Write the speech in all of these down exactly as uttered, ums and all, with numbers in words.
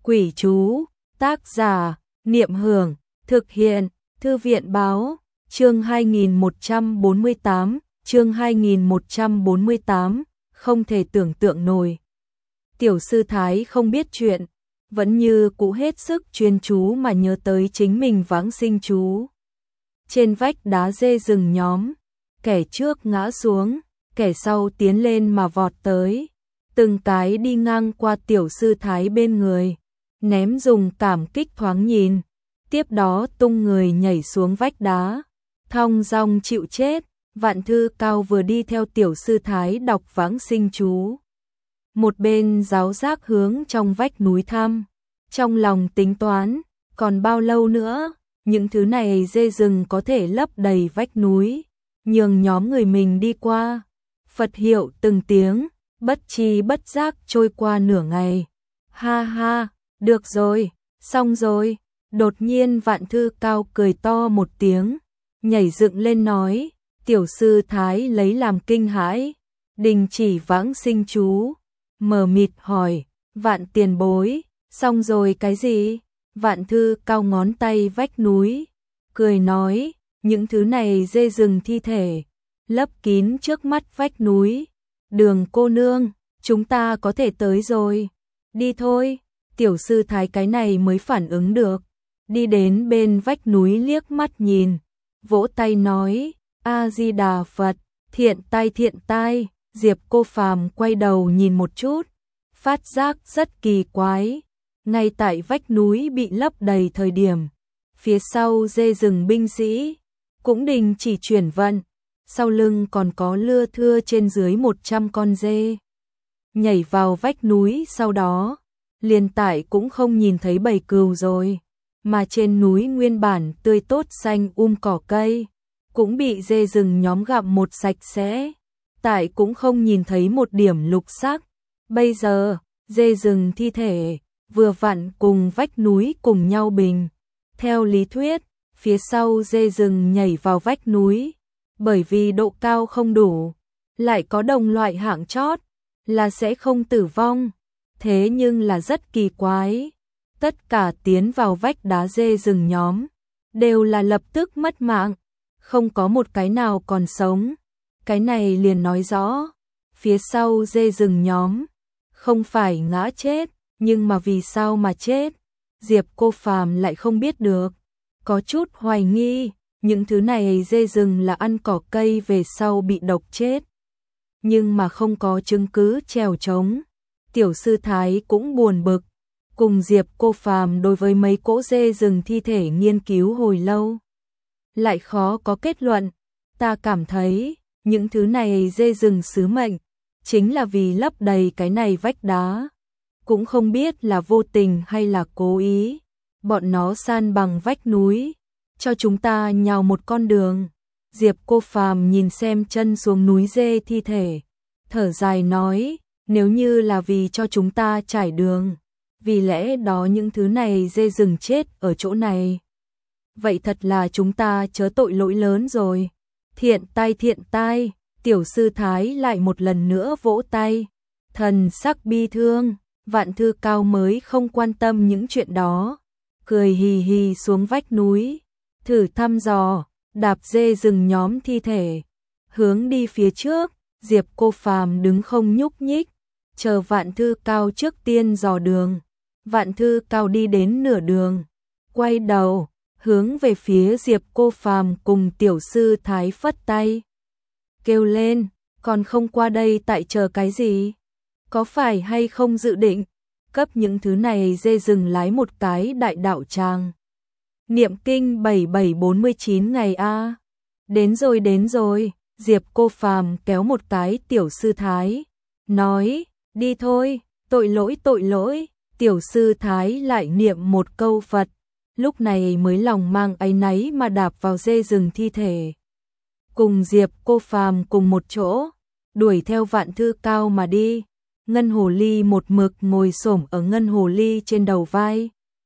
Quỷ chú, tác giả, Niệm Hưởng, thực hiện, Thư viện báo, chương hai nghìn một trăm bốn mươi tám, chương hai nghìn một trăm bốn mươi tám, không thể tưởng tượng nổi. Tiểu sư Thái không biết chuyện, vẫn như cũ hết sức chuyên chú mà nhớ tới chính mình vãng sinh chú. Trên vách đá dê rừng nhóm, kẻ trước ngã xuống, kẻ sau tiến lên mà vọt tới, từng cái đi ngang qua tiểu sư Thái bên người, ném dùng cảm kích thoáng nhìn, tiếp đó tung người nhảy xuống vách đá, thong dong chịu chết. Vạn Thư Cao vừa đi theo tiểu sư Thái đọc vãng sinh chú, một bên giáo giác hướng trong vách núi thăm, trong lòng tính toán, còn bao lâu nữa, những thứ này dê rừng có thể lấp đầy vách núi, nhường nhóm người mình đi qua. Phật hiệu từng tiếng, bất tri bất giác trôi qua nửa ngày. Ha ha, được rồi, xong rồi. Đột nhiên Vạn Thư Cao cười to một tiếng, nhảy dựng lên nói, tiểu sư Thái lấy làm kinh hãi, đình chỉ vãng sinh chú, mờ mịt hỏi, Vạn tiền bối, xong rồi cái gì? Vạn Thư Cao ngón tay vách núi, cười nói, những thứ này dê rừng thi thể, lấp kín trước mắt vách núi. Đường cô nương, chúng ta có thể tới rồi. Đi thôi. Tiểu sư Thái cái này mới phản ứng được, đi đến bên vách núi liếc mắt nhìn, vỗ tay nói, A-di-đà Phật, thiện tai thiện tai. Diệp Cô Phàm quay đầu nhìn một chút, phát giác rất kỳ quái. Ngay tại vách núi bị lấp đầy thời điểm, phía sau dê rừng binh sĩ cũng đình chỉ chuyển vận, sau lưng còn có lưa thưa trên dưới một trăm con dê nhảy vào vách núi. Sau đó liền tại cũng không nhìn thấy bầy cừu rồi, mà trên núi nguyên bản tươi tốt xanh um cỏ cây cũng bị dê rừng nhóm gặm một sạch sẽ, tại cũng không nhìn thấy một điểm lục sắc. Bây giờ dê rừng thi thể vừa vặn cùng vách núi cùng nhau bình. Theo lý thuyết, phía sau dê rừng nhảy vào vách núi, bởi vì độ cao không đủ, lại có đồng loại hạng chót, là sẽ không tử vong. Thế nhưng là rất kỳ quái, tất cả tiến vào vách đá dê rừng nhóm, đều là lập tức mất mạng, không có một cái nào còn sống. Cái này liền nói rõ, phía sau dê rừng nhóm, không phải ngã chết, nhưng mà vì sao mà chết, Diệp Cô Phàm lại không biết được, có chút hoài nghi, những thứ này dê rừng là ăn cỏ cây về sau bị độc chết, nhưng mà không có chứng cứ trèo trống. Tiểu sư Thái cũng buồn bực, cùng Diệp Cô Phàm đối với mấy cỗ dê rừng thi thể nghiên cứu hồi lâu, lại khó có kết luận. Ta cảm thấy, những thứ này dê rừng sứ mệnh, chính là vì lấp đầy cái này vách đá. Cũng không biết là vô tình hay là cố ý, bọn nó san bằng vách núi, cho chúng ta nhào một con đường. Diệp Cô Phàm nhìn xem chân xuống núi dê thi thể, thở dài nói, nếu như là vì cho chúng ta trải đường, vì lẽ đó những thứ này dê rừng chết ở chỗ này, vậy thật là chúng ta chớ tội lỗi lớn rồi. Thiện tai thiện tai. Tiểu sư Thái lại một lần nữa vỗ tay, thần sắc bi thương. Vạn Thư Cao mới không quan tâm những chuyện đó, cười hì hì xuống vách núi, thử thăm dò, đạp dê rừng nhóm thi thể, hướng đi phía trước. Diệp Cô Phàm đứng không nhúc nhích, chờ Vạn Thư Cao trước tiên dò đường. Vạn Thư Cao đi đến nửa đường, quay đầu, hướng về phía Diệp Cô Phàm cùng tiểu sư Thái phất tay, kêu lên, còn không qua đây tại chờ cái gì? Có phải hay không dự định cấp những thứ này dê rừng lái một cái đại đạo tràng? Niệm kinh bảy bảy bốn mươi chín ngày a. Đến rồi đến rồi. Diệp Cô Phàm kéo một cái tiểu sư Thái, nói, đi thôi. Tội lỗi tội lỗi. Tiểu sư Thái lại niệm một câu Phật, lúc này mới lòng mang áy náy mà đạp vào dê rừng thi thể, cùng Diệp Cô Phàm cùng một chỗ đuổi theo Vạn Thư Cao mà đi. Ngân hồ ly một mực ngồi xổm ở ngân hồ ly trên đầu vai,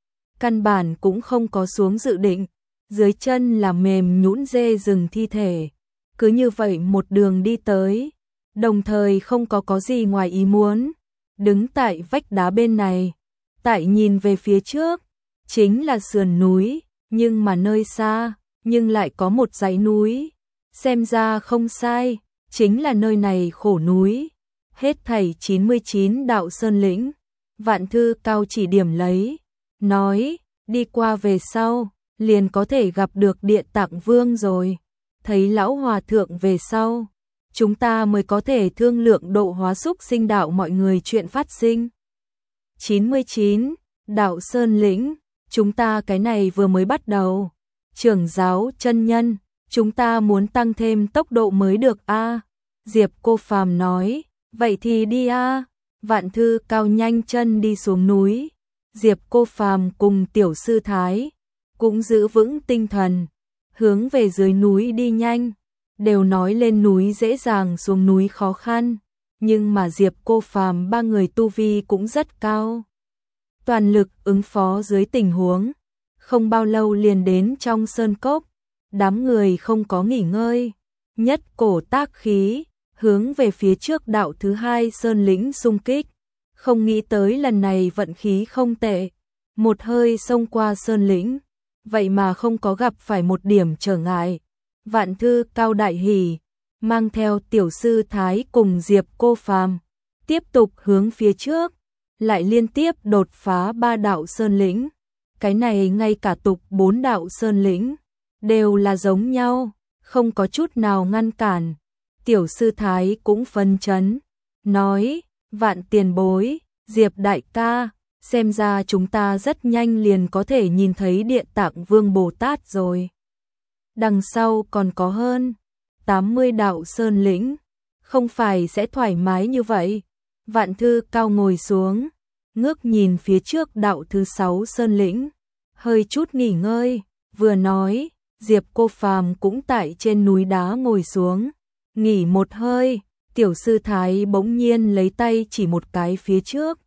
căn bản cũng không có xuống dự định, dưới chân là mềm nhũn dê rừng thi thể, cứ như vậy một đường đi tới, đồng thời không có có gì ngoài ý muốn, đứng tại vách đá bên này, tại nhìn về phía trước, chính là sườn núi, nhưng mà nơi xa, nhưng lại có một dãy núi. Xem ra không sai, chính là nơi này khổ núi. Hết thảy chín mươi chín đạo sơn lĩnh, Vạn Thư Cao chỉ điểm lấy, nói, đi qua về sau, liền có thể gặp được Địa Tạng Vương rồi. Thấy lão hòa thượng về sau, chúng ta mới có thể thương lượng độ hóa xúc sinh đạo mọi người chuyện phát sinh. chín mươi chín, đạo sơn lĩnh, chúng ta cái này vừa mới bắt đầu. Trưởng giáo chân nhân, chúng ta muốn tăng thêm tốc độ mới được a. Diệp Cô Phàm nói, vậy thì đi a. Vạn Thư Cao nhanh chân đi xuống núi. Diệp Cô Phàm cùng tiểu sư Thái cũng giữ vững tinh thần, hướng về dưới núi đi nhanh. Đều nói lên núi dễ dàng xuống núi khó khăn, nhưng mà Diệp Cô Phàm ba người tu vi cũng rất cao. Toàn lực ứng phó dưới tình huống, không bao lâu liền đến trong sơn cốc. Đám người không có nghỉ ngơi, nhất cổ tác khí, hướng về phía trước đạo thứ hai sơn lĩnh xung kích. Không nghĩ tới lần này vận khí không tệ, một hơi xông qua sơn lĩnh, vậy mà không có gặp phải một điểm trở ngại. Vạn Thư Cao đại hỉ, mang theo tiểu sư Thái cùng Diệp Cô Phàm tiếp tục hướng phía trước, lại liên tiếp đột phá ba đạo sơn lĩnh. Cái này ngay cả tục bốn đạo sơn lĩnh đều là giống nhau, không có chút nào ngăn cản. Tiểu sư Thái cũng phấn chấn, nói, Vạn tiền bối, Diệp đại ca, xem ra chúng ta rất nhanh liền có thể nhìn thấy Địa Tạng Vương Bồ Tát rồi. Đằng sau còn có hơn tám mươi đạo sơn lĩnh, không phải sẽ thoải mái như vậy. Vạn Thư Cao ngồi xuống, ngước nhìn phía trước đạo thứ sáu sơn lĩnh, hơi chút nghỉ ngơi, vừa nói, Diệp Cô Phàm cũng tại trên núi đá ngồi xuống, nghỉ một hơi. Tiểu sư Thái bỗng nhiên lấy tay chỉ một cái phía trước,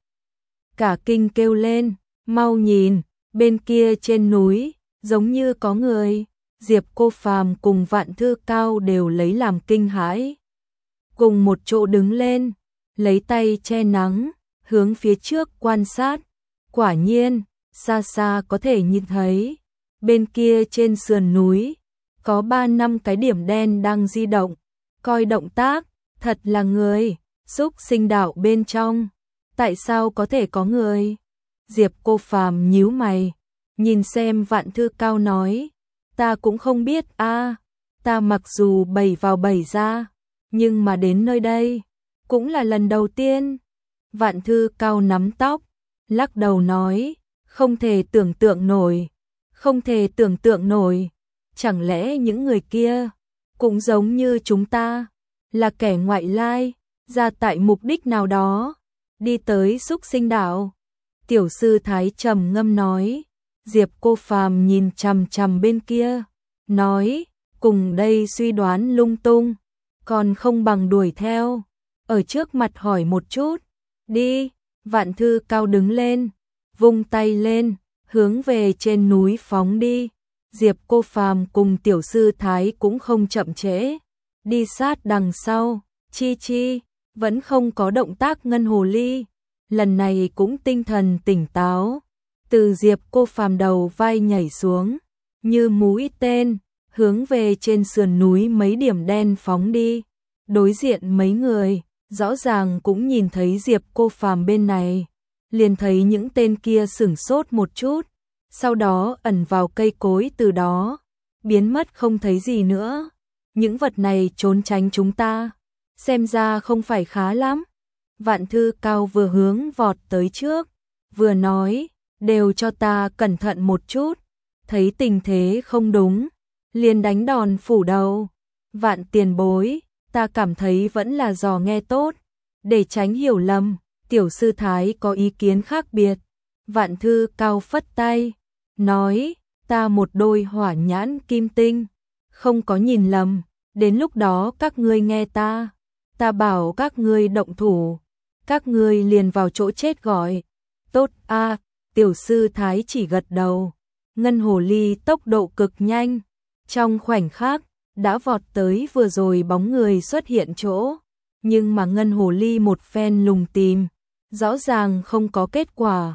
cả kinh kêu lên, mau nhìn, bên kia trên núi, giống như có người. Diệp Cô Phàm cùng Vạn Thư Cao đều lấy làm kinh hãi, cùng một chỗ đứng lên, lấy tay che nắng, hướng phía trước quan sát. Quả nhiên, xa xa có thể nhìn thấy, bên kia trên sườn núi, có ba năm cái điểm đen đang di động, coi động tác, thật là người, xúc sinh đạo bên trong, tại sao có thể có người? Diệp Cô Phàm nhíu mày, nhìn xem Vạn Thư Cao nói, ta cũng không biết a, ta mặc dù bày vào bày ra, nhưng mà đến nơi đây, cũng là lần đầu tiên. Vạn Thư Cao nắm tóc, lắc đầu nói, không thể tưởng tượng nổi, không thể tưởng tượng nổi, chẳng lẽ những người kia cũng giống như chúng ta, là kẻ ngoại lai, ra tại mục đích nào đó, đi tới xúc sinh đạo. Tiểu sư Thái trầm ngâm nói. Diệp Cô Phàm nhìn chằm chằm bên kia, nói, cùng đây suy đoán lung tung, còn không bằng đuổi theo, ở trước mặt hỏi một chút, đi. Vạn Thư Cao đứng lên, vung tay lên, hướng về trên núi phóng đi. Diệp Cô Phàm cùng tiểu sư Thái cũng không chậm trễ, đi sát đằng sau. Chi Chi vẫn không có động tác. Ngân hồ ly lần này cũng tinh thần tỉnh táo, từ Diệp Cô Phàm đầu vai nhảy xuống, như mũi tên, hướng về trên sườn núi mấy điểm đen phóng đi. Đối diện mấy người, rõ ràng cũng nhìn thấy Diệp Cô Phàm bên này, liền thấy những tên kia sửng sốt một chút, sau đó ẩn vào cây cối, từ đó biến mất không thấy gì nữa. Những vật này trốn tránh chúng ta, xem ra không phải khá lắm. Vạn Thư Cao vừa hướng vọt tới trước, vừa nói, đều cho ta cẩn thận một chút. Thấy tình thế không đúng, liền đánh đòn phủ đầu. Vạn tiền bối, ta cảm thấy vẫn là dò nghe tốt, để tránh hiểu lầm. Tiểu sư Thái có ý kiến khác biệt. Vạn Thư Cao phất tay, nói, ta một đôi hỏa nhãn kim tinh, không có nhìn lầm, đến lúc đó các ngươi nghe ta, ta bảo các ngươi động thủ, các ngươi liền vào chỗ chết gọi. Tốt a. Tiểu sư Thái chỉ gật đầu. Ngân hồ ly tốc độ cực nhanh, trong khoảnh khắc đã vọt tới vừa rồi bóng người xuất hiện chỗ, nhưng mà ngân hồ ly một phen lùng tìm, rõ ràng không có kết quả,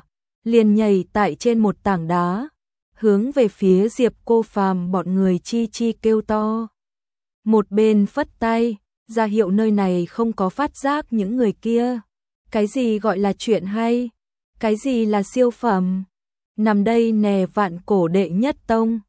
liền nhảy tại trên một tảng đá, hướng về phía Diệp Cô Phàm bọn người chi chi kêu to. Một bên phất tay, ra hiệu nơi này không có phát giác những người kia. Cái gì gọi là chuyện hay? Cái gì là siêu phẩm? Nằm đây nè, vạn cổ đệ nhất tông.